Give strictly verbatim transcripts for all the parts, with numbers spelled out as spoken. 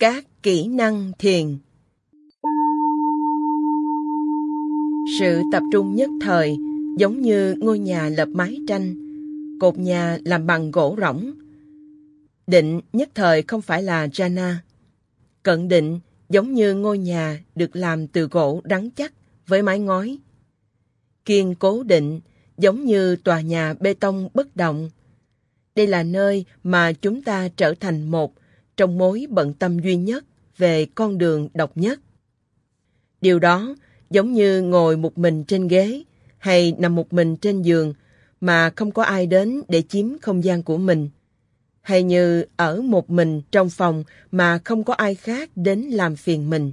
Các kỹ năng thiền. Sự tập trung nhất thời giống như ngôi nhà lợp mái tranh, cột nhà làm bằng gỗ rỗng. Định nhất thời không phải là jhana. Cận định giống như ngôi nhà được làm từ gỗ rắn chắc với mái ngói. Kiên cố định giống như tòa nhà bê tông bất động. Đây là nơi mà chúng ta trở thành một trong mối bận tâm duy nhất về con đường độc nhất. Điều đó giống như ngồi một mình trên ghế hay nằm một mình trên giường mà không có ai đến để chiếm không gian của mình. Hay như ở một mình trong phòng mà không có ai khác đến làm phiền mình.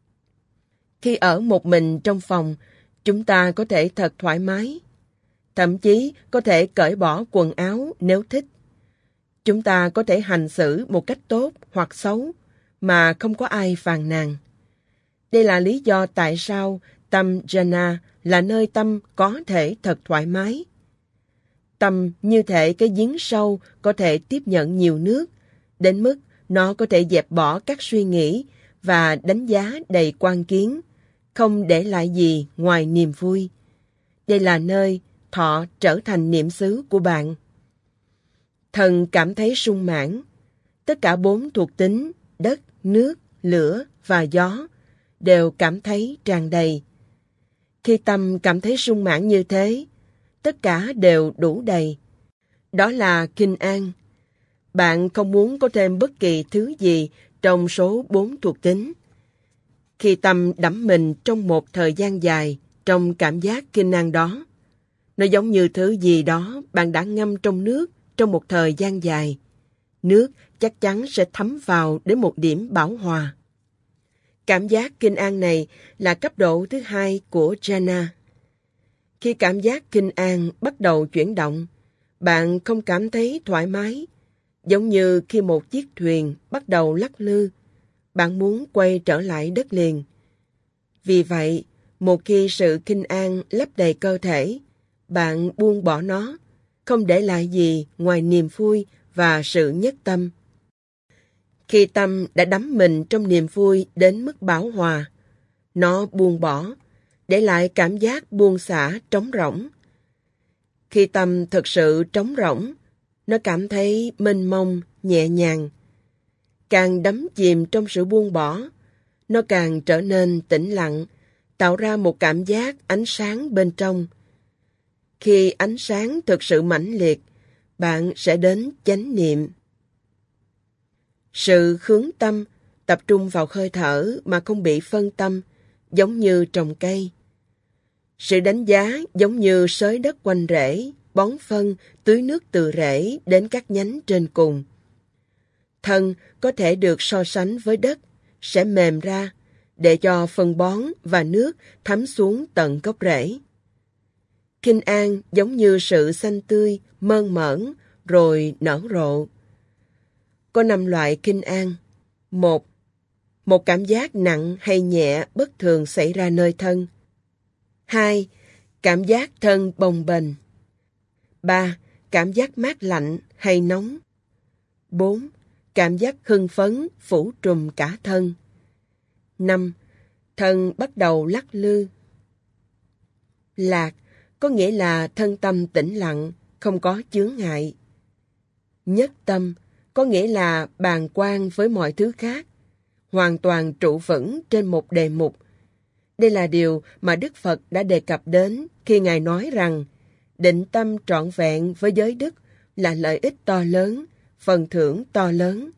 Khi ở một mình trong phòng, chúng ta có thể thật thoải mái. Thậm chí có thể cởi bỏ quần áo nếu thích. Chúng ta có thể hành xử một cách tốt hoặc xấu mà không có ai phàn nàn. Đây là lý do tại sao tâm jhana là nơi tâm có thể thật thoải mái. Tâm như thể cái giếng sâu có thể tiếp nhận nhiều nước, đến mức nó có thể dẹp bỏ các suy nghĩ và đánh giá đầy quan kiến, không để lại gì ngoài niềm vui. Đây là nơi thọ trở thành niệm xứ của bạn. Thần cảm thấy sung mãn. Tất cả bốn thuộc tính, đất, nước, lửa và gió, đều cảm thấy tràn đầy. Khi tâm cảm thấy sung mãn như thế, tất cả đều đủ đầy. Đó là kinh an. Bạn không muốn có thêm bất kỳ thứ gì trong số bốn thuộc tính. Khi tâm đắm mình trong một thời gian dài trong cảm giác kinh an đó, nó giống như thứ gì đó bạn đã ngâm trong nước trong một thời gian dài. Nước chắc chắn sẽ thấm vào đến một điểm bảo hòa. Cảm giác kinh an này là cấp độ thứ hai của jhana. Khi cảm giác kinh an bắt đầu chuyển động, bạn không cảm thấy thoải mái, giống như khi một chiếc thuyền bắt đầu lắc lư, bạn muốn quay trở lại đất liền. Vì vậy, một khi sự kinh an lấp đầy cơ thể, bạn buông bỏ nó, không để lại gì ngoài niềm vui và sự nhất tâm. Khi tâm đã đắm mình trong niềm vui đến mức bảo hòa, nó buông bỏ, để lại cảm giác buông xả trống rỗng. Khi tâm thực sự trống rỗng, nó cảm thấy mênh mông, nhẹ nhàng. Càng đắm chìm trong sự buông bỏ, nó càng trở nên tĩnh lặng, tạo ra một cảm giác ánh sáng bên trong. Khi ánh sáng thực sự mãnh liệt, bạn sẽ đến chánh niệm. Sự hướng tâm, tập trung vào hơi thở mà không bị phân tâm, giống như trồng cây. Sự đánh giá giống như xới đất quanh rễ, bón phân, tưới nước từ rễ đến các nhánh trên cùng. Thân có thể được so sánh với đất, sẽ mềm ra, để cho phân bón và nước thấm xuống tận gốc rễ. Kinh an giống như sự xanh tươi, mơn mởn, rồi nở rộ. Có năm loại kinh an. Một, một cảm giác nặng hay nhẹ bất thường xảy ra nơi thân. Hai, cảm giác thân bồng bềnh. Ba, cảm giác mát lạnh hay nóng. Bốn, cảm giác hưng phấn phủ trùm cả thân. Năm, thân bắt đầu lắc lư. Lạc có nghĩa là thân tâm tĩnh lặng, không có chướng ngại. Nhất tâm có nghĩa là bàng quan với mọi thứ khác, hoàn toàn trụ vững trên một đề mục. Đây là điều mà Đức Phật đã đề cập đến khi Ngài nói rằng định tâm trọn vẹn với giới đức là lợi ích to lớn, phần thưởng to lớn.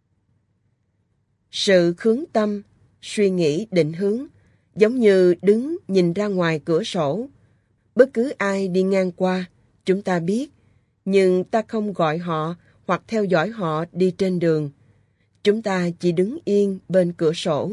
Sự hướng tâm, suy nghĩ định hướng, giống như đứng nhìn ra ngoài cửa sổ. Bất cứ ai đi ngang qua, chúng ta biết, nhưng ta không gọi họ hoặc theo dõi họ đi trên đường. Chúng ta chỉ đứng yên bên cửa sổ.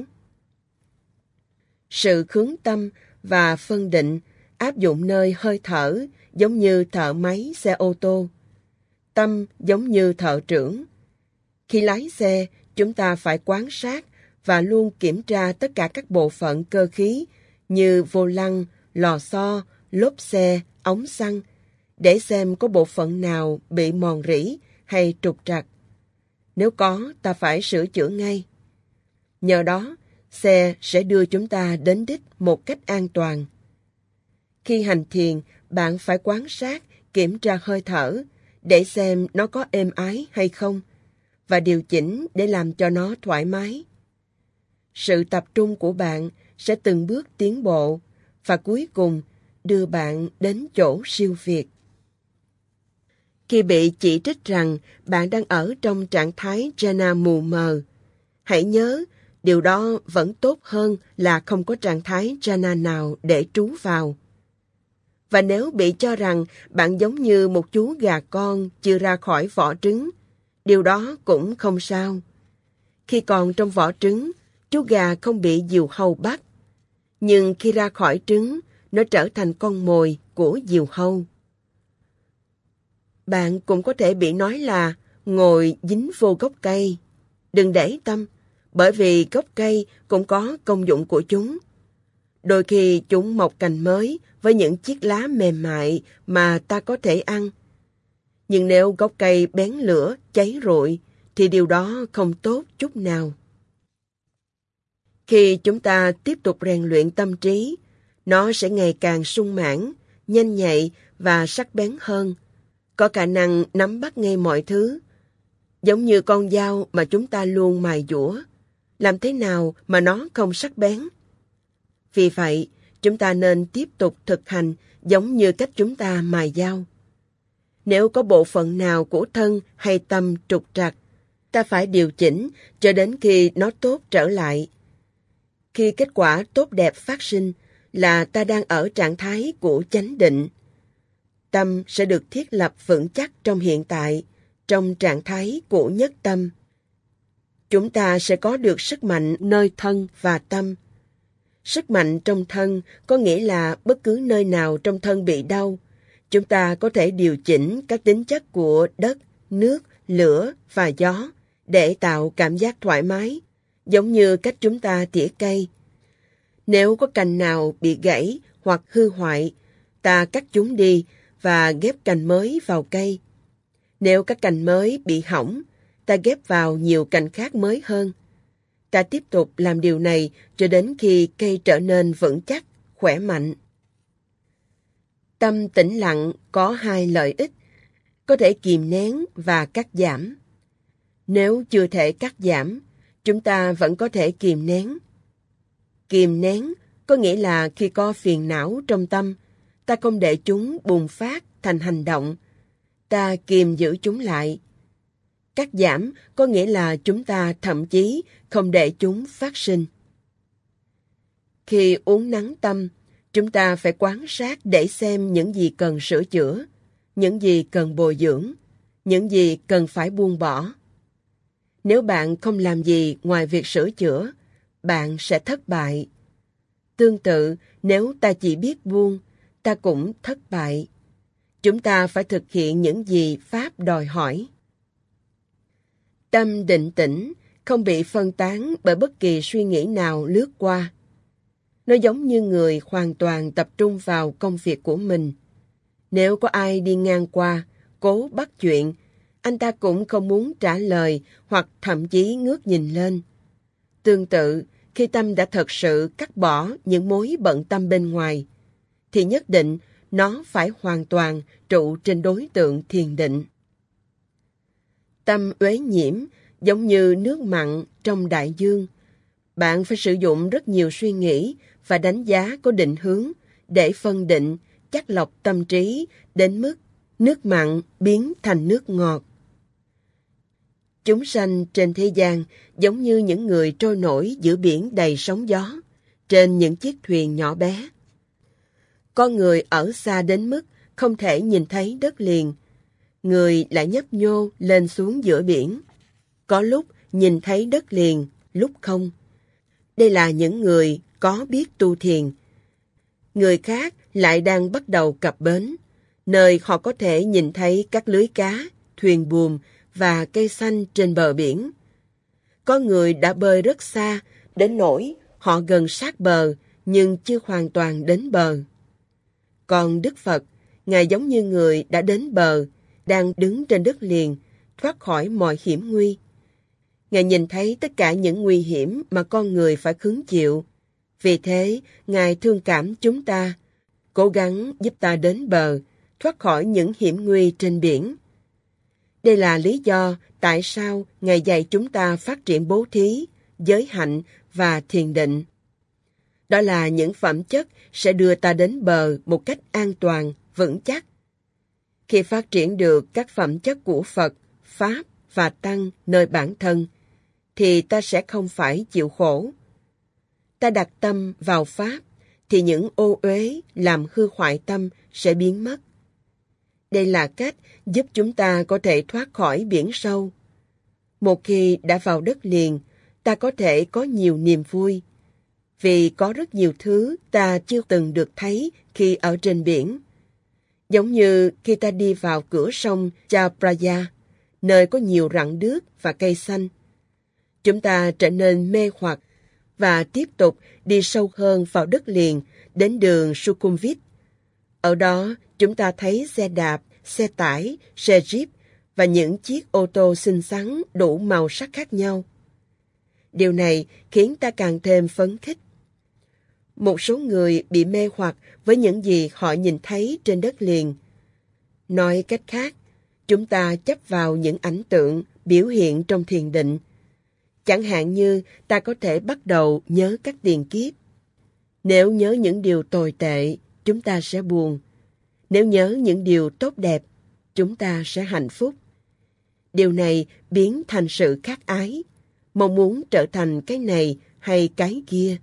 Sự hướng tâm và phân định áp dụng nơi hơi thở giống như thợ máy xe ô tô. Tâm giống như thợ trưởng. Khi lái xe, chúng ta phải quan sát và luôn kiểm tra tất cả các bộ phận cơ khí như vô lăng, lò xo, lốp xe, ống xăng, để xem có bộ phận nào bị mòn rỉ hay trục trặc. Nếu có, ta phải sửa chữa ngay. Nhờ đó, xe sẽ đưa chúng ta đến đích một cách an toàn. Khi hành thiền, bạn phải quan sát, kiểm tra hơi thở để xem nó có êm ái hay không và điều chỉnh để làm cho nó thoải mái. Sự tập trung của bạn sẽ từng bước tiến bộ và cuối cùng đưa bạn đến chỗ siêu việt. Khi bị chỉ trích rằng bạn đang ở trong trạng thái jhana mù mờ, hãy nhớ điều đó vẫn tốt hơn là không có trạng thái jhana nào để trú vào. Và nếu bị cho rằng bạn giống như một chú gà con chưa ra khỏi vỏ trứng, điều đó cũng không sao. Khi còn trong vỏ trứng, chú gà không bị diều hâu bắt. Nhưng khi ra khỏi trứng, nó trở thành con mồi của diều hâu. Bạn cũng có thể bị nói là ngồi dính vô gốc cây. Đừng để tâm, bởi vì gốc cây cũng có công dụng của chúng. Đôi khi chúng mọc cành mới với những chiếc lá mềm mại mà ta có thể ăn. Nhưng nếu gốc cây bén lửa, cháy rụi, thì điều đó không tốt chút nào. Khi chúng ta tiếp tục rèn luyện tâm trí, nó sẽ ngày càng sung mãn, nhanh nhạy và sắc bén hơn, có khả năng nắm bắt ngay mọi thứ. Giống như con dao mà chúng ta luôn mài dũa, làm thế nào mà nó không sắc bén? Vì vậy, chúng ta nên tiếp tục thực hành giống như cách chúng ta mài dao. Nếu có bộ phận nào của thân hay tâm trục trặc, ta phải điều chỉnh cho đến khi nó tốt trở lại. Khi kết quả tốt đẹp phát sinh là ta đang ở trạng thái của chánh định. Tâm sẽ được thiết lập vững chắc trong hiện tại, trong trạng thái của nhất tâm. Chúng ta sẽ có được sức mạnh nơi thân và tâm. Sức mạnh trong thân có nghĩa là bất cứ nơi nào trong thân bị đau, chúng ta có thể điều chỉnh các tính chất của đất, nước, lửa và gió để tạo cảm giác thoải mái, giống như cách chúng ta tỉa cây. Nếu có cành nào bị gãy hoặc hư hoại, ta cắt chúng đi và ghép cành mới vào cây. Nếu các cành mới bị hỏng, ta ghép vào nhiều cành khác mới hơn. Ta tiếp tục làm điều này cho đến khi cây trở nên vững chắc, khỏe mạnh. Tâm tĩnh lặng có hai lợi ích, có thể kìm nén và cắt giảm. Nếu chưa thể cắt giảm, chúng ta vẫn có thể kìm nén. Kìm nén có nghĩa là khi có phiền não trong tâm, ta không để chúng bùng phát thành hành động, ta kìm giữ chúng lại. Cắt giảm có nghĩa là chúng ta thậm chí không để chúng phát sinh. Khi uốn nắn tâm, chúng ta phải quan sát để xem những gì cần sửa chữa, những gì cần bồi dưỡng, những gì cần phải buông bỏ. Nếu bạn không làm gì ngoài việc sửa chữa, bạn sẽ thất bại. Tương tự, nếu ta chỉ biết buông, ta cũng thất bại. Chúng ta phải thực hiện những gì Pháp đòi hỏi. Tâm định tĩnh, không bị phân tán bởi bất kỳ suy nghĩ nào lướt qua. Nó giống như người hoàn toàn tập trung vào công việc của mình. Nếu có ai đi ngang qua, cố bắt chuyện, anh ta cũng không muốn trả lời hoặc thậm chí ngước nhìn lên. Tương tự, khi tâm đã thật sự cắt bỏ những mối bận tâm bên ngoài, thì nhất định nó phải hoàn toàn trụ trên đối tượng thiền định. Tâm uế nhiễm giống như nước mặn trong đại dương. Bạn phải sử dụng rất nhiều suy nghĩ và đánh giá có định hướng để phân định, chắc lọc tâm trí đến mức nước mặn biến thành nước ngọt. Chúng sanh trên thế gian giống như những người trôi nổi giữa biển đầy sóng gió, trên những chiếc thuyền nhỏ bé. Con người ở xa đến mức không thể nhìn thấy đất liền, người lại nhấp nhô lên xuống giữa biển. Có lúc nhìn thấy đất liền, lúc không. Đây là những người có biết tu thiền. Người khác lại đang bắt đầu cập bến, nơi họ có thể nhìn thấy các lưới cá, thuyền buồm và cây xanh trên bờ biển. Có người đã bơi rất xa, đến nỗi họ gần sát bờ nhưng chưa hoàn toàn đến bờ. Còn Đức Phật, Ngài giống như người đã đến bờ, đang đứng trên đất liền, thoát khỏi mọi hiểm nguy. Ngài nhìn thấy tất cả những nguy hiểm mà con người phải hứng chịu. Vì thế, Ngài thương cảm chúng ta, cố gắng giúp ta đến bờ, thoát khỏi những hiểm nguy trên biển. Đây là lý do tại sao Ngài dạy chúng ta phát triển bố thí, giới hạnh và thiền định. Đó là những phẩm chất sẽ đưa ta đến bờ một cách an toàn, vững chắc. Khi phát triển được các phẩm chất của Phật, Pháp và Tăng nơi bản thân, thì ta sẽ không phải chịu khổ. Ta đặt tâm vào Pháp, thì những ô uế làm hư hoại tâm sẽ biến mất. Đây là cách giúp chúng ta có thể thoát khỏi biển sâu. Một khi đã vào đất liền, ta có thể có nhiều niềm vui, vì có rất nhiều thứ ta chưa từng được thấy khi ở trên biển. Giống như khi ta đi vào cửa sông Chao-Phraya, nơi có nhiều rặng đước và cây xanh. Chúng ta trở nên mê hoặc và tiếp tục đi sâu hơn vào đất liền đến đường Sukhumvit. Ở đó, chúng ta thấy xe đạp, xe tải, xe jeep và những chiếc ô tô xinh xắn đủ màu sắc khác nhau. Điều này khiến ta càng thêm phấn khích. Một số người bị mê hoặc với những gì họ nhìn thấy trên đất liền. Nói cách khác, chúng ta chấp vào những ảnh tượng biểu hiện trong thiền định. Chẳng hạn như ta có thể bắt đầu nhớ các tiền kiếp. Nếu nhớ những điều tồi tệ, chúng ta sẽ buồn. Nếu nhớ những điều tốt đẹp, chúng ta sẽ hạnh phúc. Điều này biến thành sự khát ái, mong muốn trở thành cái này hay cái kia.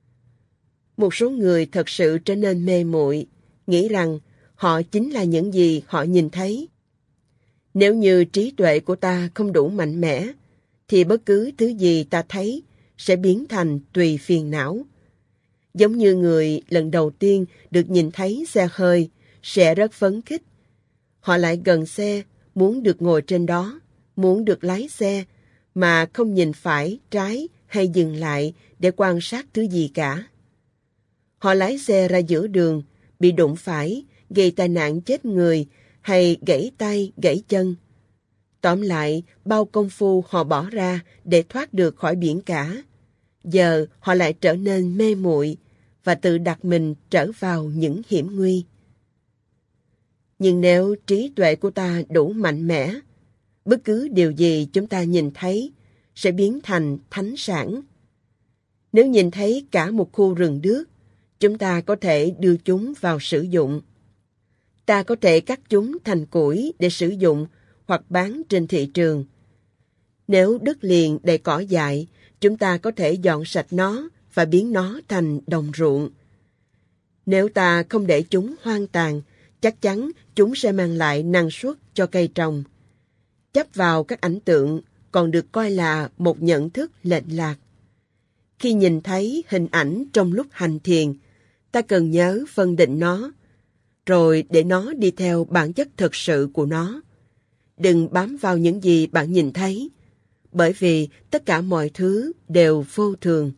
Một số người thật sự trở nên mê muội, nghĩ rằng họ chính là những gì họ nhìn thấy. Nếu như trí tuệ của ta không đủ mạnh mẽ, thì bất cứ thứ gì ta thấy sẽ biến thành tùy phiền não. Giống như người lần đầu tiên được nhìn thấy xe hơi sẽ rất phấn khích. Họ lại gần xe, muốn được ngồi trên đó, muốn được lái xe, mà không nhìn phải, trái hay dừng lại để quan sát thứ gì cả. Họ lái xe ra giữa đường, bị đụng phải, gây tai nạn chết người hay gãy tay, gãy chân. Tóm lại, bao công phu họ bỏ ra để thoát được khỏi biển cả. Giờ họ lại trở nên mê muội và tự đặt mình trở vào những hiểm nguy. Nhưng nếu trí tuệ của ta đủ mạnh mẽ, bất cứ điều gì chúng ta nhìn thấy sẽ biến thành thánh sản. Nếu nhìn thấy cả một khu rừng đước, chúng ta có thể đưa chúng vào sử dụng. Ta có thể cắt chúng thành củi để sử dụng hoặc bán trên thị trường. Nếu đất liền đầy cỏ dại, chúng ta có thể dọn sạch nó và biến nó thành đồng ruộng. Nếu ta không để chúng hoang tàn, chắc chắn chúng sẽ mang lại năng suất cho cây trồng. Chấp vào các ảnh tượng còn được coi là một nhận thức lệch lạc. Khi nhìn thấy hình ảnh trong lúc hành thiền, ta cần nhớ phân định nó, rồi để nó đi theo bản chất thực sự của nó. Đừng bám vào những gì bạn nhìn thấy, bởi vì tất cả mọi thứ đều vô thường.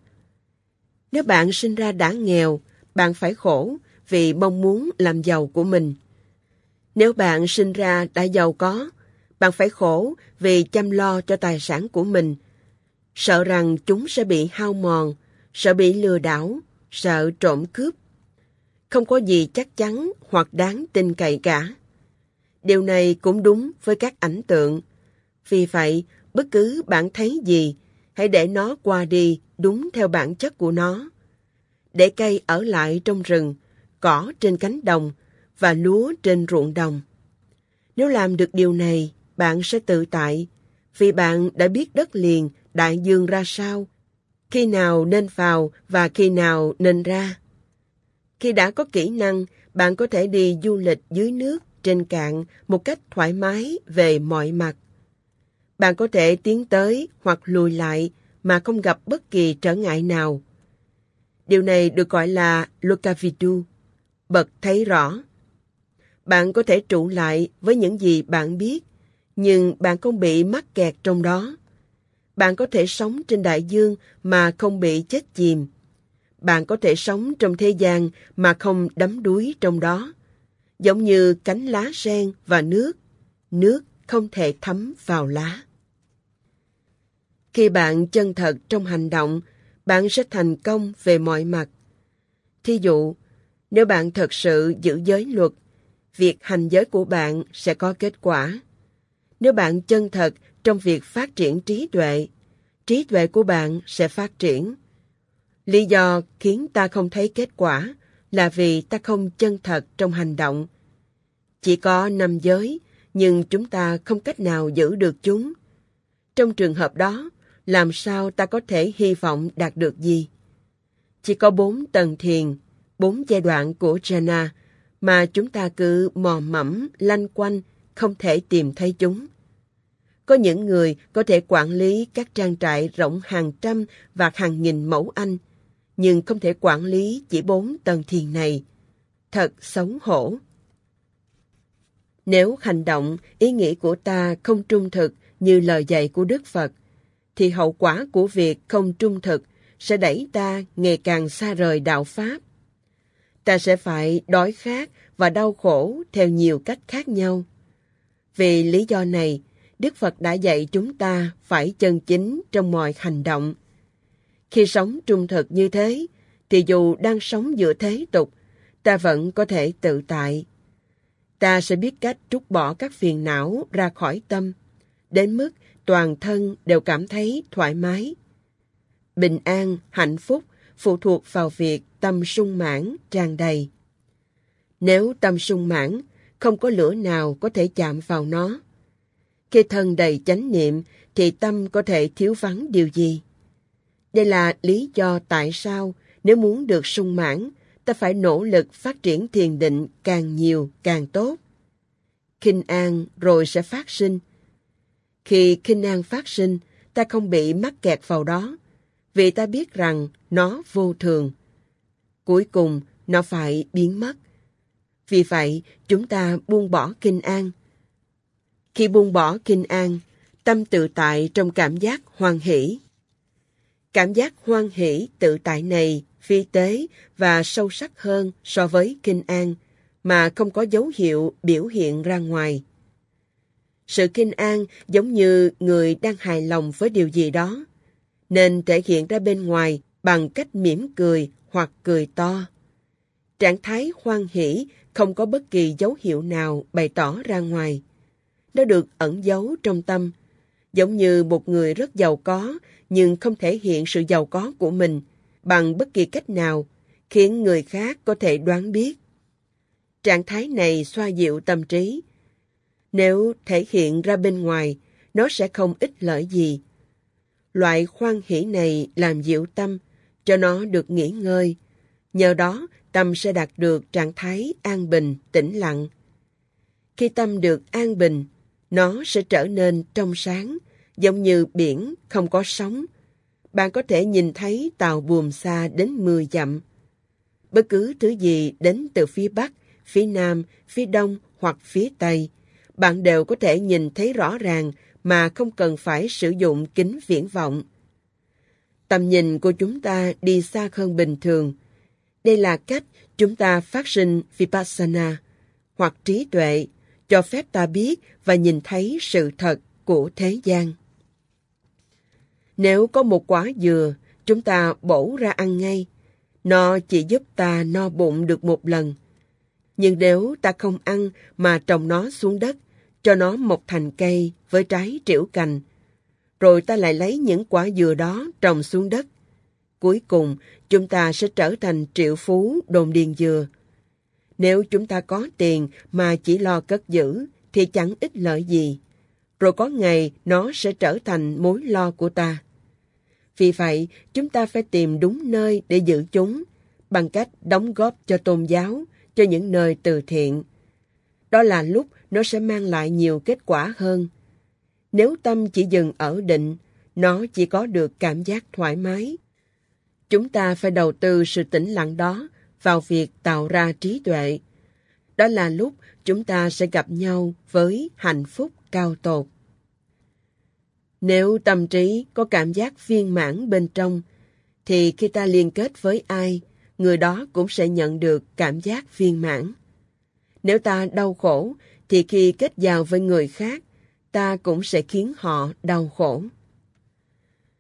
Nếu bạn sinh ra đã nghèo, bạn phải khổ vì mong muốn làm giàu của mình. Nếu bạn sinh ra đã giàu có, bạn phải khổ vì chăm lo cho tài sản của mình, sợ rằng chúng sẽ bị hao mòn, sợ bị lừa đảo, sợ trộm cướp. Không có gì chắc chắn hoặc đáng tin cậy cả. Điều này cũng đúng với các ảnh tượng. Vì vậy, bất cứ bạn thấy gì, hãy để nó qua đi đúng theo bản chất của nó. Để cây ở lại trong rừng, cỏ trên cánh đồng và lúa trên ruộng đồng. Nếu làm được điều này, bạn sẽ tự tại, vì bạn đã biết đất liền, đại dương ra sao, khi nào nên vào và khi nào nên ra. Khi đã có kỹ năng, bạn có thể đi du lịch dưới nước, trên cạn một cách thoải mái về mọi mặt. Bạn có thể tiến tới hoặc lùi lại mà không gặp bất kỳ trở ngại nào. Điều này được gọi là Lokavidu, bật thấy rõ. Bạn có thể trụ lại với những gì bạn biết, nhưng bạn không bị mắc kẹt trong đó. Bạn có thể sống trên đại dương mà không bị chết chìm. Bạn có thể sống trong thế gian mà không đắm đuối trong đó. Giống như cánh lá sen và nước, nước không thể thấm vào lá. Khi bạn chân thật trong hành động, bạn sẽ thành công về mọi mặt. Thí dụ, nếu bạn thật sự giữ giới luật, việc hành giới của bạn sẽ có kết quả. Nếu bạn chân thật trong việc phát triển trí tuệ, trí tuệ của bạn sẽ phát triển. Lý do khiến ta không thấy kết quả là vì ta không chân thật trong hành động. Chỉ có năm giới, nhưng chúng ta không cách nào giữ được chúng. Trong trường hợp đó, làm sao ta có thể hy vọng đạt được gì? Chỉ có bốn tầng thiền, bốn giai đoạn của jhana mà chúng ta cứ mò mẫm, lanh quanh, không thể tìm thấy chúng. Có những người có thể quản lý các trang trại rộng hàng trăm và hàng nghìn mẫu Anh, nhưng không thể quản lý chỉ bốn tầng thiền này. Thật xấu hổ. Nếu hành động, ý nghĩ của ta không trung thực như lời dạy của Đức Phật, thì hậu quả của việc không trung thực sẽ đẩy ta ngày càng xa rời đạo Pháp. Ta sẽ phải đói khát và đau khổ theo nhiều cách khác nhau. Vì lý do này, Đức Phật đã dạy chúng ta phải chân chính trong mọi hành động. Khi sống trung thực như thế, thì dù đang sống giữa thế tục, ta vẫn có thể tự tại. Ta sẽ biết cách trút bỏ các phiền não ra khỏi tâm, đến mức toàn thân đều cảm thấy thoải mái. Bình an, hạnh phúc phụ thuộc vào việc tâm sung mãn, tràn đầy. Nếu tâm sung mãn, không có lửa nào có thể chạm vào nó. Khi thân đầy chánh niệm, thì tâm có thể thiếu vắng điều gì? Đây là lý do tại sao nếu muốn được sung mãn, ta phải nỗ lực phát triển thiền định càng nhiều càng tốt. Khinh an rồi sẽ phát sinh. Khi khinh an phát sinh, ta không bị mắc kẹt vào đó, vì ta biết rằng nó vô thường. Cuối cùng, nó phải biến mất. Vì vậy, chúng ta buông bỏ khinh an. Khi buông bỏ khinh an, tâm tự tại trong cảm giác hoan hỷ. Cảm giác hoan hỷ tự tại này vi tế và sâu sắc hơn so với khinh an, mà không có dấu hiệu biểu hiện ra ngoài. Sự khinh an giống như người đang hài lòng với điều gì đó, nên thể hiện ra bên ngoài bằng cách mỉm cười hoặc cười to. Trạng thái hoan hỷ không có bất kỳ dấu hiệu nào bày tỏ ra ngoài. Nó được ẩn giấu trong tâm, giống như một người rất giàu có nhưng không thể hiện sự giàu có của mình bằng bất kỳ cách nào, khiến người khác có thể đoán biết. Trạng thái này xoa dịu tâm trí. Nếu thể hiện ra bên ngoài, nó sẽ không ích lợi gì. Loại hoan hỷ này làm dịu tâm, cho nó được nghỉ ngơi. Nhờ đó, tâm sẽ đạt được trạng thái an bình, tĩnh lặng. Khi tâm được an bình, nó sẽ trở nên trong sáng, giống như biển không có sóng. Bạn có thể nhìn thấy tàu buồm xa đến mười dặm. Bất cứ thứ gì đến từ phía Bắc, phía Nam, phía Đông hoặc phía Tây, bạn đều có thể nhìn thấy rõ ràng mà không cần phải sử dụng kính viễn vọng. Tầm nhìn của chúng ta đi xa hơn bình thường. Đây là cách chúng ta phát sinh Vipassana, hoặc trí tuệ, cho phép ta biết và nhìn thấy sự thật của thế gian. Nếu có một quả dừa, chúng ta bổ ra ăn ngay. Nó chỉ giúp ta no bụng được một lần. Nhưng nếu ta không ăn mà trồng nó xuống đất, cho nó mọc thành cây với trái trĩu cành, rồi ta lại lấy những quả dừa đó trồng xuống đất, cuối cùng chúng ta sẽ trở thành triệu phú đồn điền dừa. Nếu chúng ta có tiền mà chỉ lo cất giữ thì chẳng ích lợi gì, rồi có ngày nó sẽ trở thành mối lo của ta. Vì vậy, chúng ta phải tìm đúng nơi để giữ chúng, bằng cách đóng góp cho tôn giáo, cho những nơi từ thiện. Đó là lúc nó sẽ mang lại nhiều kết quả hơn. Nếu tâm chỉ dừng ở định, nó chỉ có được cảm giác thoải mái. Chúng ta phải đầu tư sự tĩnh lặng đó vào việc tạo ra trí tuệ. Đó là lúc chúng ta sẽ gặp nhau với hạnh phúc cao tột. Nếu tâm trí có cảm giác viên mãn bên trong, thì khi ta liên kết với ai, người đó cũng sẽ nhận được cảm giác viên mãn. Nếu ta đau khổ, thì khi kết giao với người khác, ta cũng sẽ khiến họ đau khổ.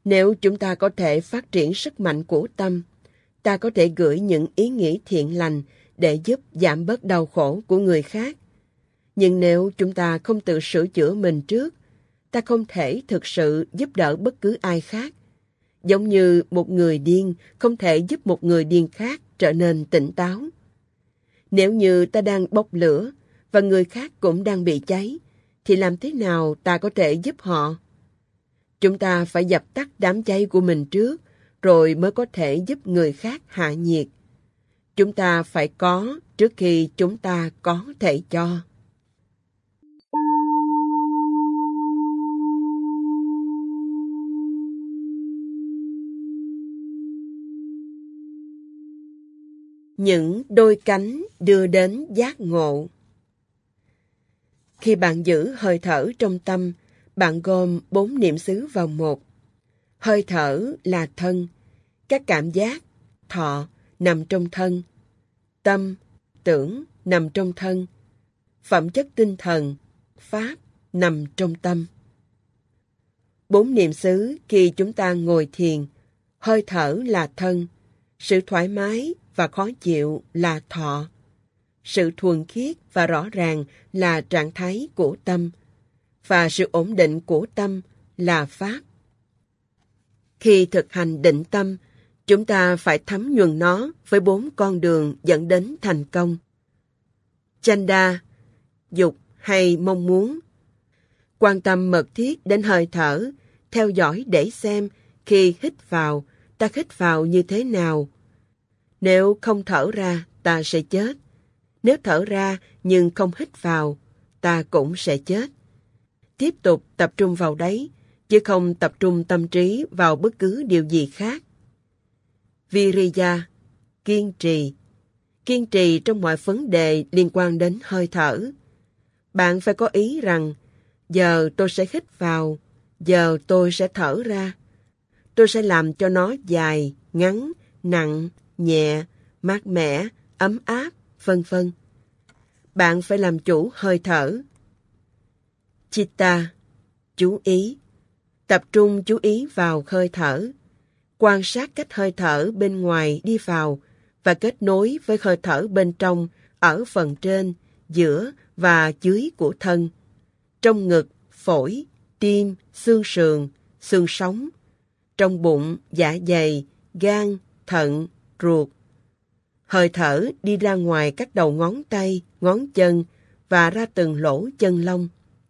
Nếu chúng ta có thể phát triển sức mạnh của tâm, ta có thể gửi những ý nghĩ thiện lành để giúp giảm bớt đau khổ của người khác. Nhưng nếu chúng ta không tự sửa chữa mình trước, ta không thể thực sự giúp đỡ bất cứ ai khác. Giống như một người điên không thể giúp một người điên khác trở nên tỉnh táo. Nếu như ta đang bốc lửa và người khác cũng đang bị cháy, thì làm thế nào ta có thể giúp họ? Chúng ta phải dập tắt đám cháy của mình trước, rồi mới có thể giúp người khác hạ nhiệt. Chúng ta phải có trước khi chúng ta có thể cho. Những đôi cánh đưa đến giác ngộ. Khi bạn giữ hơi thở trong tâm, bạn gom bốn niệm xứ vào một. Hơi thở là thân, các cảm giác, thọ nằm trong thân, tâm, tưởng nằm trong thân, phẩm chất tinh thần, pháp nằm trong tâm. Bốn niệm xứ khi chúng ta ngồi thiền, hơi thở là thân, sự thoải mái và khó chịu là thọ, sự thuần khiết và rõ ràng là trạng thái của tâm, và sự ổn định của tâm là pháp. Khi thực hành định tâm, chúng ta phải thấm nhuần nó với bốn con đường dẫn đến thành công. Chanda, dục hay mong muốn. Quan tâm mật thiết đến hơi thở, theo dõi để xem khi hít vào, ta hít vào như thế nào. Nếu không thở ra, ta sẽ chết. Nếu thở ra nhưng không hít vào, ta cũng sẽ chết. Tiếp tục tập trung vào đấy, chứ không tập trung tâm trí vào bất cứ điều gì khác. Viriya, kiên trì. Kiên trì trong mọi vấn đề liên quan đến hơi thở. Bạn phải có ý rằng, giờ tôi sẽ hít vào, giờ tôi sẽ thở ra. Tôi sẽ làm cho nó dài, ngắn, nặng, nhẹ, mát mẻ, ấm áp, vân vân. Bạn phải làm chủ hơi thở. Chitta, chú ý. Tập trung chú ý vào hơi thở. Quan sát cách hơi thở bên ngoài đi vào và kết nối với hơi thở bên trong ở phần trên, giữa và dưới của thân. Trong ngực, phổi, tim, xương sườn, xương sống. Trong bụng, dạ dày, gan, thận, ruột. Hơi thở đi ra ngoài các đầu ngón tay, ngón chân và ra từng lỗ chân lông.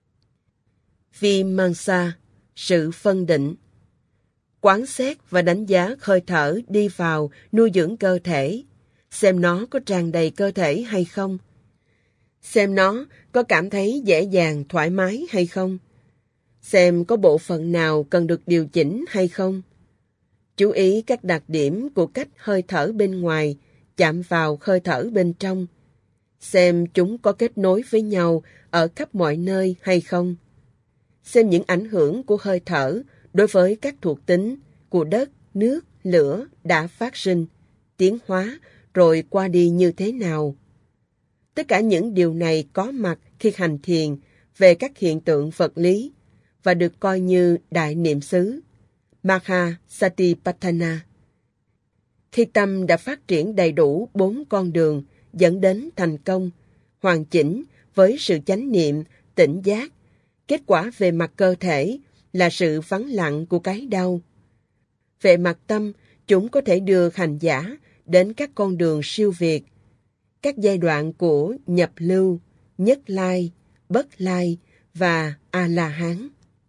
Vimamsa, sự phân định. Quán xét và đánh giá hơi thở đi vào nuôi dưỡng cơ thể, xem nó có tràn đầy cơ thể hay không, xem nó có cảm thấy dễ dàng, thoải mái hay không, xem có bộ phận nào cần được điều chỉnh hay không. Chú ý các đặc điểm của cách hơi thở bên ngoài chạm vào hơi thở bên trong, xem chúng có kết nối với nhau ở khắp mọi nơi hay không. Xem những ảnh hưởng của hơi thở đối với các thuộc tính của đất, nước, lửa đã phát sinh, tiến hóa rồi qua đi như thế nào. Tất cả những điều này có mặt khi hành thiền về các hiện tượng vật lý và được coi như đại niệm xứ, Maha Satipatthana. Khi tâm đã phát triển đầy đủ bốn con đường dẫn đến thành công, hoàn chỉnh với sự chánh niệm, tỉnh giác, kết quả về mặt cơ thể là sự vắng lặng của cái đau. Về mặt tâm, chúng có thể đưa hành giả đến các con đường siêu việt, các giai đoạn của nhập lưu, nhất lai, bất lai và A-la-hán.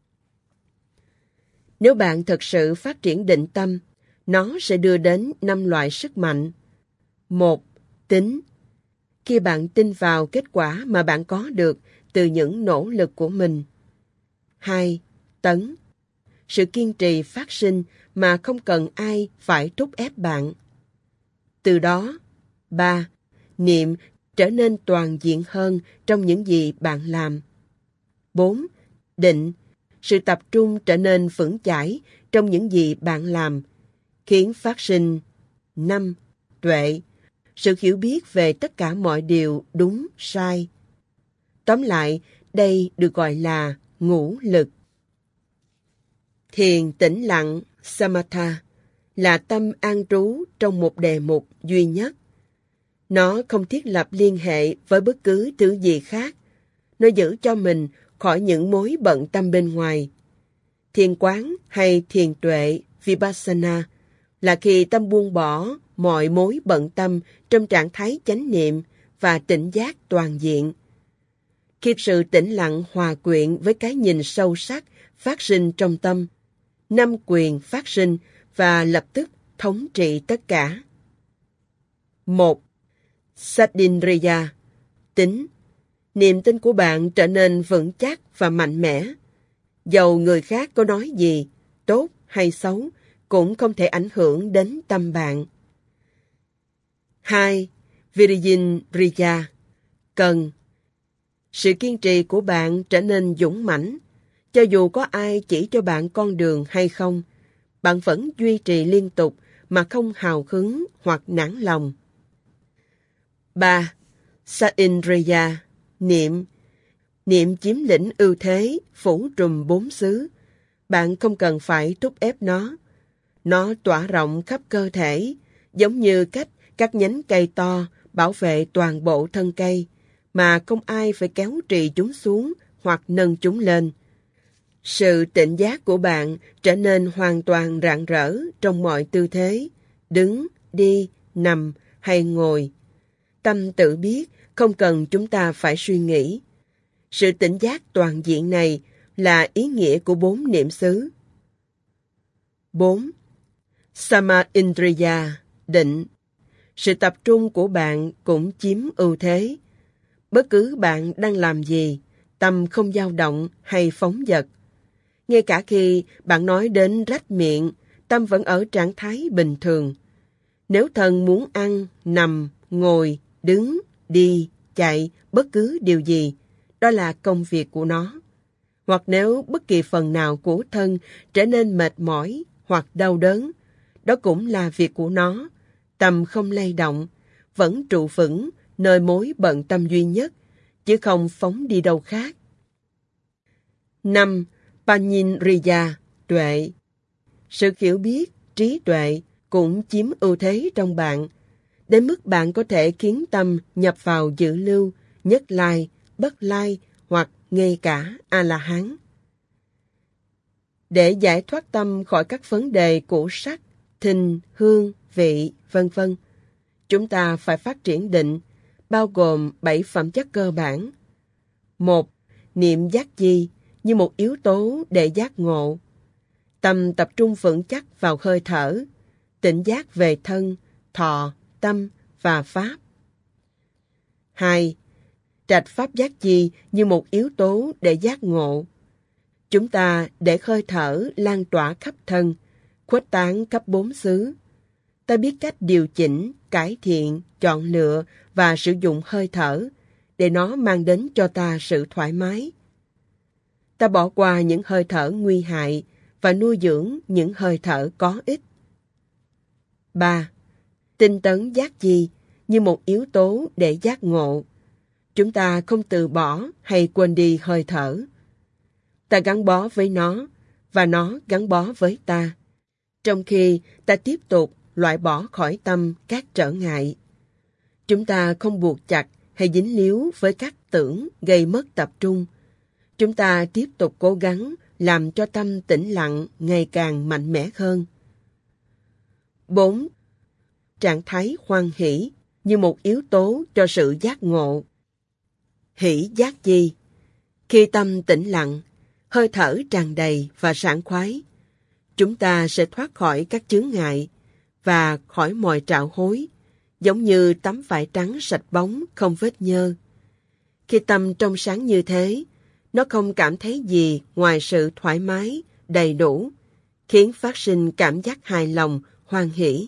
Nếu bạn thực sự phát triển định tâm, nó sẽ đưa đến năm loại sức mạnh. Một, tín. Khi bạn tin vào kết quả mà bạn có được từ những nỗ lực của mình. Hai, tấn. Sự kiên trì phát sinh mà không cần ai phải thúc ép bạn. Từ đó, ba, niệm trở nên toàn diện hơn trong những gì bạn làm. Bốn, định. Sự tập trung trở nên vững chãi trong những gì bạn làm, khiến phát sinh. Năm, tuệ. Sự hiểu biết về tất cả mọi điều đúng, sai. Tóm lại, đây được gọi là ngũ lực. Thiền tĩnh lặng Samatha là tâm an trú trong một đề mục duy nhất. Nó không thiết lập liên hệ với bất cứ thứ gì khác. Nó giữ cho mình khỏi những mối bận tâm bên ngoài. Thiền quán hay thiền tuệ Vipassana là khi tâm buông bỏ mọi mối bận tâm trong trạng thái chánh niệm và tỉnh giác toàn diện. Khi sự tĩnh lặng hòa quyện với cái nhìn sâu sắc phát sinh trong tâm, năm quyền phát sinh và lập tức thống trị tất cả. Một. Saddhindriya, tính. Niềm tin của bạn trở nên vững chắc và mạnh mẽ. Dầu người khác có nói gì, tốt hay xấu, cũng không thể ảnh hưởng đến tâm bạn. Hai. Virindriya, cần. Sự kiên trì của bạn trở nên dũng mãnh. Cho dù có ai chỉ cho bạn con đường hay không, bạn vẫn duy trì liên tục mà không hào hứng hoặc nản lòng. Ba. Saindriya, niệm. Niệm chiếm lĩnh ưu thế, phủ trùm bốn xứ. Bạn không cần phải thúc ép nó. Nó tỏa rộng khắp cơ thể, giống như cách các nhánh cây to bảo vệ toàn bộ thân cây, mà không ai phải kéo trì chúng xuống hoặc nâng chúng lên. Sự tỉnh giác của bạn trở nên hoàn toàn rạng rỡ trong mọi tư thế, đứng, đi, nằm hay ngồi. Tâm tự biết, không cần chúng ta phải suy nghĩ. Sự tỉnh giác toàn diện này là ý nghĩa của bốn niệm xứ. Bốn. Samadindriya, định. Sự tập trung của bạn cũng chiếm ưu thế. Bất cứ bạn đang làm gì, tâm không dao động hay phóng dật. Ngay cả khi bạn nói đến rách miệng, tâm vẫn ở trạng thái bình thường. Nếu thân muốn ăn, nằm, ngồi, đứng, đi, chạy, bất cứ điều gì, đó là công việc của nó. Hoặc nếu bất kỳ phần nào của thân trở nên mệt mỏi hoặc đau đớn, đó cũng là việc của nó. Tâm không lay động, vẫn trụ vững nơi mối bận tâm duy nhất, chứ không phóng đi đâu khác. Năm. Panyindriya, tuệ. Sự hiểu biết, trí tuệ cũng chiếm ưu thế trong bạn, đến mức bạn có thể khiến tâm nhập vào dự lưu, nhất lai, bất lai hoặc ngay cả A-la-hán. Để giải thoát tâm khỏi các vấn đề của sắc, thinh, hương, vị, vân vân, chúng ta phải phát triển định, bao gồm bảy phẩm chất cơ bản. Một. Niệm giác chi như một yếu tố để giác ngộ. Tâm tập trung vững chắc vào hơi thở, tỉnh giác về thân, thọ, tâm và pháp. Hai. Trạch pháp giác chi như một yếu tố để giác ngộ. Chúng ta để hơi thở lan tỏa khắp thân, khuếch tán khắp bốn xứ. Ta biết cách điều chỉnh, cải thiện, chọn lựa và sử dụng hơi thở để nó mang đến cho ta sự thoải mái. Ta bỏ qua những hơi thở nguy hại và nuôi dưỡng những hơi thở có ích. Ba. Tinh tấn giác chi như một yếu tố để giác ngộ. Chúng ta không từ bỏ hay quên đi hơi thở. Ta gắn bó với nó và nó gắn bó với ta, trong khi ta tiếp tục loại bỏ khỏi tâm các trở ngại. Chúng ta không buộc chặt hay dính líu với các tưởng gây mất tập trung. Chúng ta tiếp tục cố gắng làm cho tâm tĩnh lặng ngày càng mạnh mẽ hơn. Bốn. Trạng thái hoan hỷ như một yếu tố cho sự giác ngộ. Hỷ giác chi? Khi tâm tĩnh lặng, hơi thở tràn đầy và sảng khoái, chúng ta sẽ thoát khỏi các chướng ngại và khỏi mọi trạo hối, giống như tấm vải trắng sạch bóng không vết nhơ. Khi tâm trong sáng như thế, nó không cảm thấy gì ngoài sự thoải mái, đầy đủ, khiến phát sinh cảm giác hài lòng, hoan hỷ.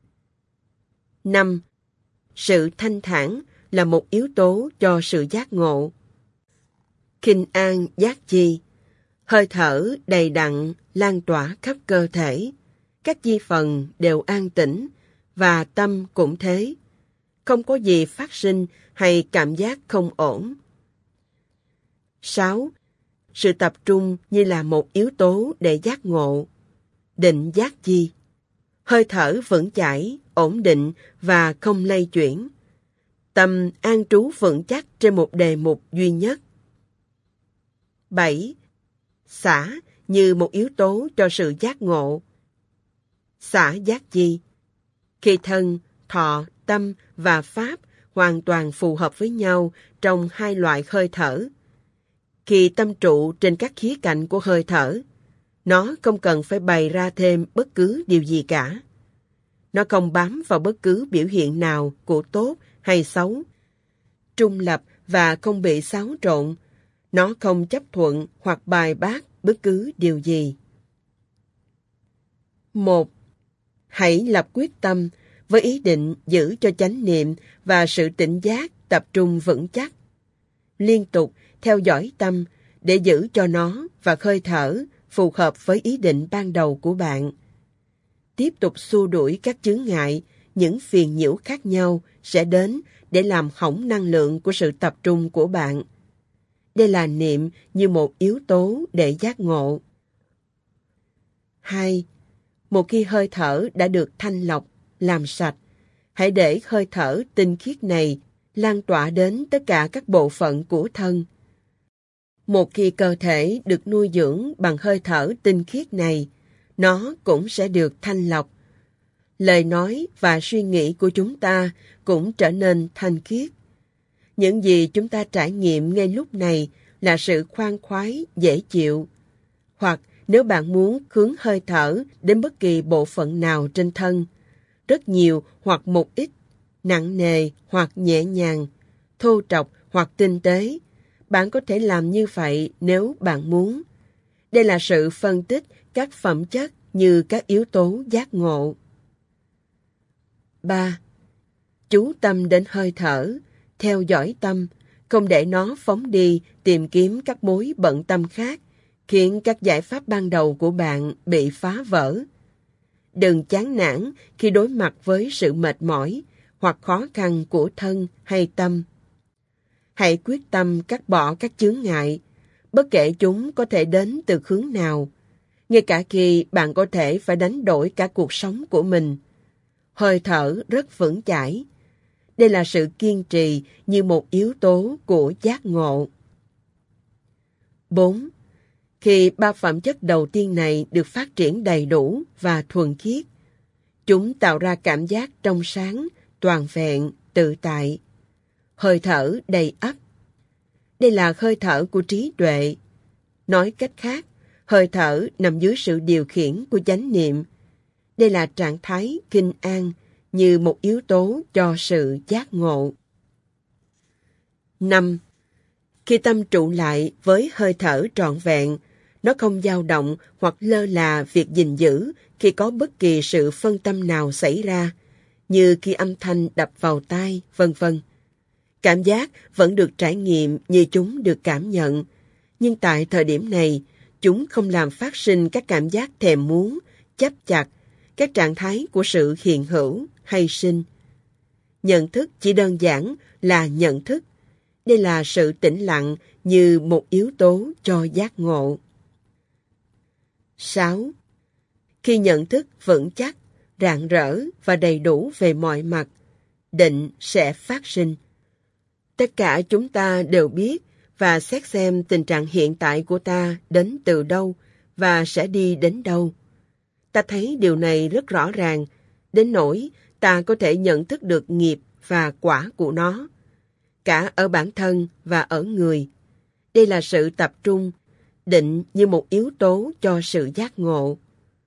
Năm. Sự thanh thản là một yếu tố cho sự giác ngộ. Khinh an giác chi? Hơi thở đầy đặn lan tỏa khắp cơ thể, các chi phần đều an tĩnh và tâm cũng thế. Không có gì phát sinh hay cảm giác không ổn. Sáu. Sự tập trung như là một yếu tố để giác ngộ. Định giác chi? Hơi thở vững chãi, ổn định và không lay chuyển. Tâm an trú vững chắc trên một đề mục duy nhất. bảy. Xả như một yếu tố cho sự giác ngộ. Xả giác chi? Khi thân, thọ, tâm và pháp hoàn toàn phù hợp với nhau trong hai loại hơi thở. Khi tâm trụ trên các khía cạnh của hơi thở, nó không cần phải bày ra thêm bất cứ điều gì cả. Nó không bám vào bất cứ biểu hiện nào của tốt hay xấu, trung lập và không bị xáo trộn. Nó không chấp thuận hoặc bài bác bất cứ điều gì. Một. Hãy lập quyết tâm với ý định giữ cho chánh niệm và sự tỉnh giác tập trung vững chắc. Liên tục theo dõi tâm để giữ cho nó và hơi thở phù hợp với ý định ban đầu của bạn. Tiếp tục xua đuổi các chướng ngại, những phiền nhiễu khác nhau sẽ đến để làm hỏng năng lượng của sự tập trung của bạn. Đây là niệm như một yếu tố để giác ngộ. Hai. Một khi hơi thở đã được thanh lọc, làm sạch, hãy để hơi thở tinh khiết này lan tỏa đến tất cả các bộ phận của thân. Một khi cơ thể được nuôi dưỡng bằng hơi thở tinh khiết này, nó cũng sẽ được thanh lọc. Lời nói và suy nghĩ của chúng ta cũng trở nên thanh khiết. Những gì chúng ta trải nghiệm ngay lúc này là sự khoan khoái, dễ chịu. Hoặc nếu bạn muốn hướng hơi thở đến bất kỳ bộ phận nào trên thân, rất nhiều hoặc một ít, nặng nề hoặc nhẹ nhàng, thô trọc hoặc tinh tế, bạn có thể làm như vậy nếu bạn muốn. Đây là sự phân tích các phẩm chất như các yếu tố giác ngộ. Ba. Chú tâm đến hơi thở, theo dõi tâm, không để nó phóng đi tìm kiếm các mối bận tâm khác, khiến các giải pháp ban đầu của bạn bị phá vỡ. Đừng chán nản khi đối mặt với sự mệt mỏi hoặc khó khăn của thân hay tâm. Hãy quyết tâm cắt bỏ các chướng ngại, bất kể chúng có thể đến từ hướng nào, ngay cả khi bạn có thể phải đánh đổi cả cuộc sống của mình. Hơi thở rất vững chãi. Đây là sự kiên trì như một yếu tố của giác ngộ. Bốn. Khi ba phẩm chất đầu tiên này được phát triển đầy đủ và thuần khiết, chúng tạo ra cảm giác trong sáng, toàn vẹn, tự tại. Hơi thở đầy ắp. Đây là hơi thở của trí tuệ. Nói cách khác, hơi thở nằm dưới sự điều khiển của chánh niệm. Đây là trạng thái kinh an như một yếu tố cho sự giác ngộ. Năm. Khi tâm trụ lại với hơi thở trọn vẹn, nó không dao động hoặc lơ là việc gìn giữ khi có bất kỳ sự phân tâm nào xảy ra, như khi âm thanh đập vào tai, vân vân. Cảm giác vẫn được trải nghiệm như chúng được cảm nhận, nhưng tại thời điểm này, chúng không làm phát sinh các cảm giác thèm muốn, chấp chặt, các trạng thái của sự hiện hữu hay sinh. Nhận thức chỉ đơn giản là nhận thức. Đây là sự tĩnh lặng như một yếu tố cho giác ngộ. Sáu. Khi nhận thức vững chắc, rạng rỡ và đầy đủ về mọi mặt, định sẽ phát sinh. Tất cả chúng ta đều biết và xét xem tình trạng hiện tại của ta đến từ đâu và sẽ đi đến đâu. Ta thấy điều này rất rõ ràng, đến nỗi ta có thể nhận thức được nghiệp và quả của nó, cả ở bản thân và ở người. Đây là sự tập trung, định như một yếu tố cho sự giác ngộ.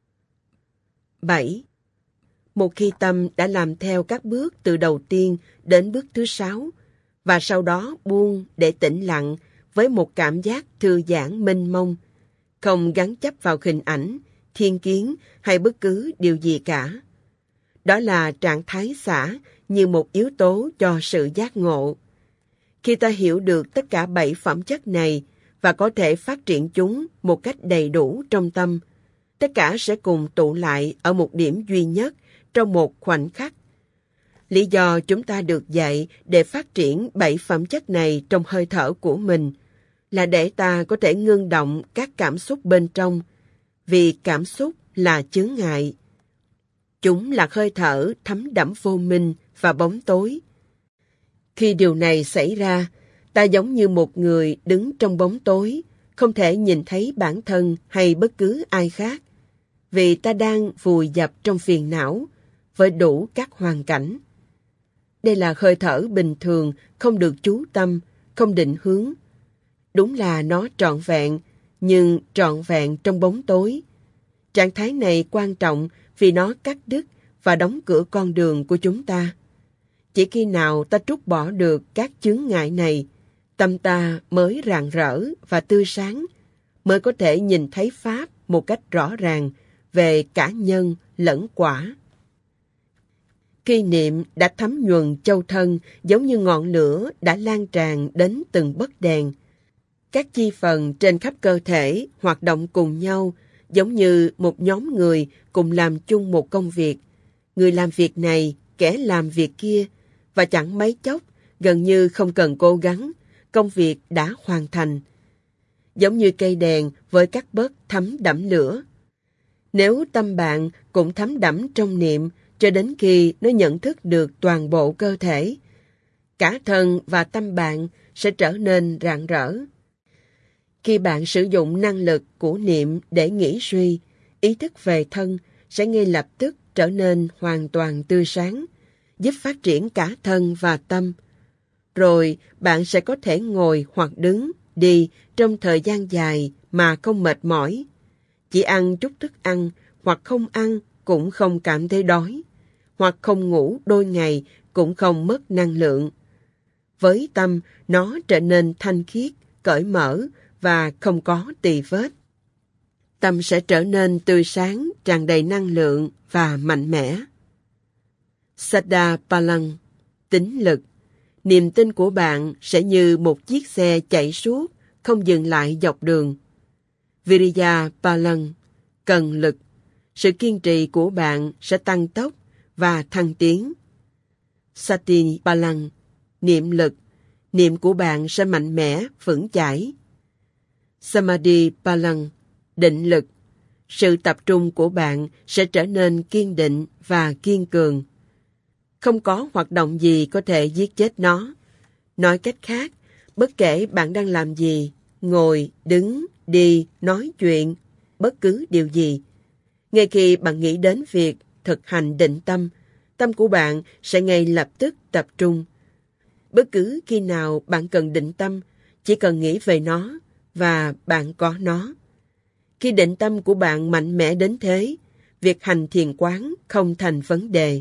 Bảy. Một khi tâm đã làm theo các bước từ đầu tiên đến bước thứ sáu, và sau đó buông để tĩnh lặng với một cảm giác thư giãn mênh mông, không gắn chấp vào hình ảnh, thiên kiến hay bất cứ điều gì cả. Đó là trạng thái xả như một yếu tố cho sự giác ngộ. Khi ta hiểu được tất cả bảy phẩm chất này và có thể phát triển chúng một cách đầy đủ trong tâm, tất cả sẽ cùng tụ lại ở một điểm duy nhất trong một khoảnh khắc. Lý do chúng ta được dạy để phát triển bảy phẩm chất này trong hơi thở của mình là để ta có thể ngưng động các cảm xúc bên trong, vì cảm xúc là chướng ngại. Chúng là hơi thở thấm đẫm vô minh và bóng tối. Khi điều này xảy ra, ta giống như một người đứng trong bóng tối, không thể nhìn thấy bản thân hay bất cứ ai khác, vì ta đang vùi dập trong phiền não với đủ các hoàn cảnh. Đây là hơi thở bình thường, không được chú tâm, không định hướng. Đúng là nó trọn vẹn, nhưng trọn vẹn trong bóng tối. Trạng thái này quan trọng vì nó cắt đứt và đóng cửa con đường của chúng ta. Chỉ khi nào ta trút bỏ được các chướng ngại này, tâm ta mới rạng rỡ và tươi sáng, mới có thể nhìn thấy Pháp một cách rõ ràng về cả nhân lẫn quả. Khi niệm đã thấm nhuần châu thân giống như ngọn lửa đã lan tràn đến từng bấc đèn. Các chi phần trên khắp cơ thể hoạt động cùng nhau giống như một nhóm người cùng làm chung một công việc. Người làm việc này, kẻ làm việc kia, và chẳng mấy chốc, gần như không cần cố gắng, công việc đã hoàn thành. Giống như cây đèn với các bớt thấm đẫm lửa. Nếu tâm bạn cũng thấm đẫm trong niệm cho đến khi nó nhận thức được toàn bộ cơ thể, cả thân và tâm bạn sẽ trở nên rạng rỡ. Khi bạn sử dụng năng lực của niệm để nghĩ suy, ý thức về thân sẽ ngay lập tức trở nên hoàn toàn tươi sáng, giúp phát triển cả thân và tâm. Rồi bạn sẽ có thể ngồi hoặc đứng, đi trong thời gian dài mà không mệt mỏi. Chỉ ăn chút thức ăn hoặc không ăn cũng không cảm thấy đói, hoặc không ngủ đôi ngày cũng không mất năng lượng. Với tâm, nó trở nên thanh khiết, cởi mở và không có tì vết. Tâm sẽ trở nên tươi sáng, tràn đầy năng lượng và mạnh mẽ. Saddha Palang, tín lực. Niềm tin của bạn sẽ như một chiếc xe chạy suốt, không dừng lại dọc đường. Viriya Palang, cần lực. Sự kiên trì của bạn sẽ tăng tốc và thăng tiến. Sati Palang, niệm lực. Niệm của bạn sẽ mạnh mẽ, vững chãi. Samadhi Palang, định lực. Sự tập trung của bạn sẽ trở nên kiên định và kiên cường. Không có hoạt động gì có thể giết chết nó. Nói cách khác, bất kể bạn đang làm gì, ngồi, đứng, đi, nói chuyện, bất cứ điều gì, ngay khi bạn nghĩ đến việc thực hành định tâm, tâm của bạn sẽ ngay lập tức tập trung. Bất cứ khi nào bạn cần định tâm, chỉ cần nghĩ về nó và bạn có nó. Khi định tâm của bạn mạnh mẽ đến thế, việc hành thiền quán không thành vấn đề.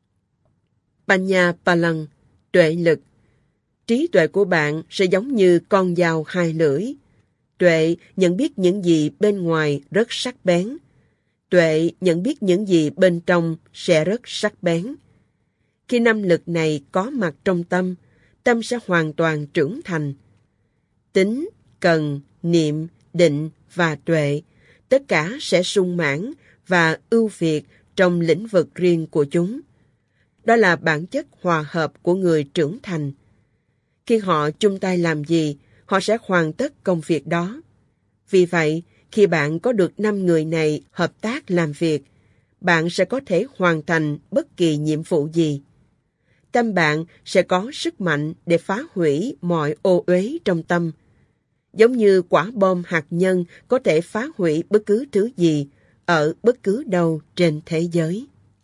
Panya Palang, tuệ lực. Trí tuệ của bạn sẽ giống như con dao hai lưỡi. Tuệ nhận biết những gì bên ngoài rất sắc bén. Tuệ nhận biết những gì bên trong sẽ rất sắc bén. Khi năm lực này có mặt trong tâm, tâm sẽ hoàn toàn trưởng thành. Tính, cần, niệm, định và tuệ, tất cả sẽ sung mãn và ưu việt trong lĩnh vực riêng của chúng. Đó là bản chất hòa hợp của người trưởng thành. Khi họ chung tay làm gì, họ sẽ hoàn tất công việc đó. Vì vậy, khi bạn có được năm người này hợp tác làm việc, bạn sẽ có thể hoàn thành bất kỳ nhiệm vụ gì. Tâm bạn sẽ có sức mạnh để phá hủy mọi ô uế trong tâm. Giống như quả bom hạt nhân có thể phá hủy bất cứ thứ gì ở bất cứ đâu trên thế giới.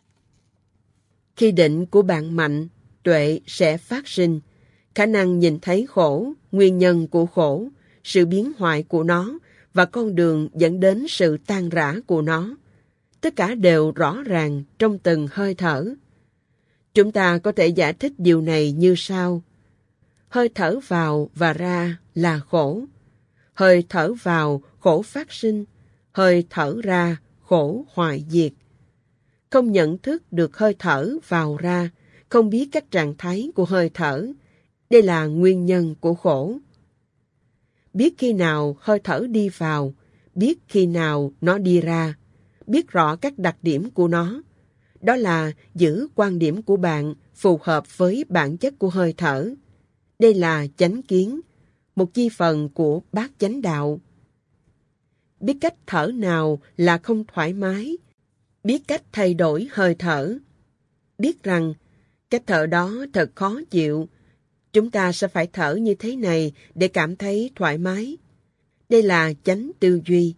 Khi định của bạn mạnh, tuệ sẽ phát sinh. Khả năng nhìn thấy khổ, nguyên nhân của khổ, sự biến hoại của nó và con đường dẫn đến sự tan rã của nó. Tất cả đều rõ ràng trong từng hơi thở. Chúng ta có thể giải thích điều này như sau. Hơi thở vào và ra là khổ. Hơi thở vào, khổ phát sinh. Hơi thở ra, khổ hoại diệt. Không nhận thức được hơi thở vào ra, không biết các trạng thái của hơi thở. Đây là nguyên nhân của khổ. Biết khi nào hơi thở đi vào, biết khi nào nó đi ra, biết rõ các đặc điểm của nó. Đó là giữ quan điểm của bạn phù hợp với bản chất của hơi thở. Đây là chánh kiến, một chi phần của bát chánh đạo. biết cách thở nào là không thoải mái, biết cách thay đổi hơi thở, biết rằng cách thở đó thật khó chịu. Chúng ta sẽ phải thở như thế này để cảm thấy thoải mái. Đây là chánh tư duy.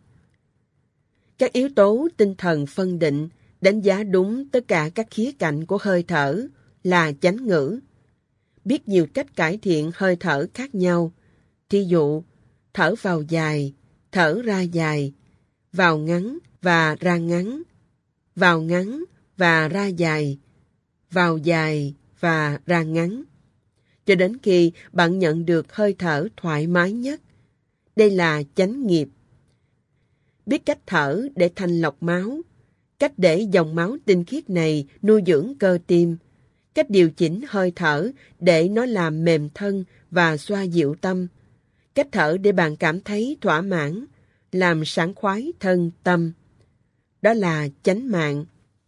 Các yếu tố tinh thần phân định, đánh giá đúng tất cả các khía cạnh của hơi thở là chánh ngữ. Biết nhiều cách cải thiện hơi thở khác nhau. Thí dụ, thở vào dài, thở ra dài, vào ngắn và ra ngắn, vào ngắn và ra dài, vào dài và ra ngắn, cho đến khi bạn nhận được hơi thở thoải mái nhất. Đây là chánh nghiệp. Biết cách thở để thanh lọc máu, cách để dòng máu tinh khiết này nuôi dưỡng cơ tim, cách điều chỉnh hơi thở để nó làm mềm thân và xoa dịu tâm, cách thở để bạn cảm thấy thỏa mãn, làm sảng khoái thân tâm. Đó là chánh mạng.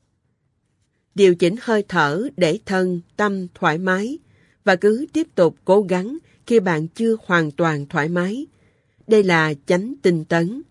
Điều chỉnh hơi thở để thân, tâm thoải mái và cứ tiếp tục cố gắng khi bạn chưa hoàn toàn thoải mái. Đây là chánh tinh tấn.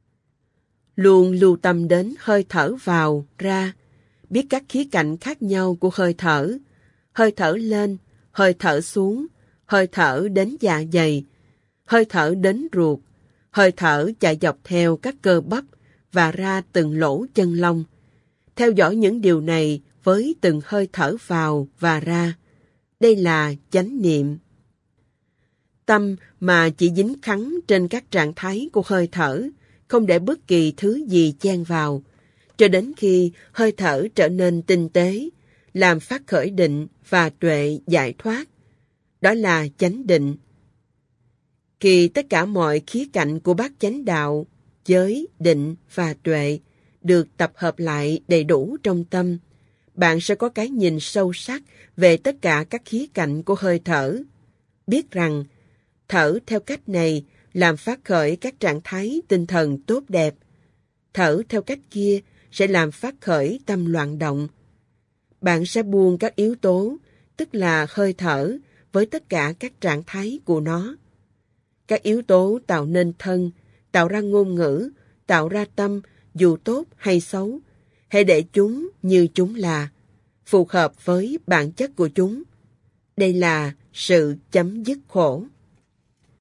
Luôn lưu tâm đến hơi thở vào, ra, biết các khía cạnh khác nhau của hơi thở. Hơi thở lên, hơi thở xuống, hơi thở đến dạ dày, hơi thở đến ruột, hơi thở chạy dọc theo các cơ bắp và ra từng lỗ chân lông. Theo dõi những điều này với từng hơi thở vào và ra. Đây là chánh niệm. Tâm mà chỉ dính khắng trên các trạng thái của hơi thở, không để bất kỳ thứ gì chen vào, cho đến khi hơi thở trở nên tinh tế, làm phát khởi định và tuệ giải thoát. Đó là chánh định. Khi tất cả mọi khía cạnh của bát chánh đạo, giới, định và tuệ được tập hợp lại đầy đủ trong tâm, bạn sẽ có cái nhìn sâu sắc về tất cả các khía cạnh của hơi thở. Biết rằng, thở theo cách này làm phát khởi các trạng thái tinh thần tốt đẹp. Thở theo cách kia sẽ làm phát khởi tâm loạn động. Bạn sẽ buông các yếu tố, tức là hơi thở, với tất cả các trạng thái của nó. Các yếu tố tạo nên thân, tạo ra ngôn ngữ, tạo ra tâm, dù tốt hay xấu, hãy để chúng như chúng là, phù hợp với bản chất của chúng. Đây là sự chấm dứt khổ.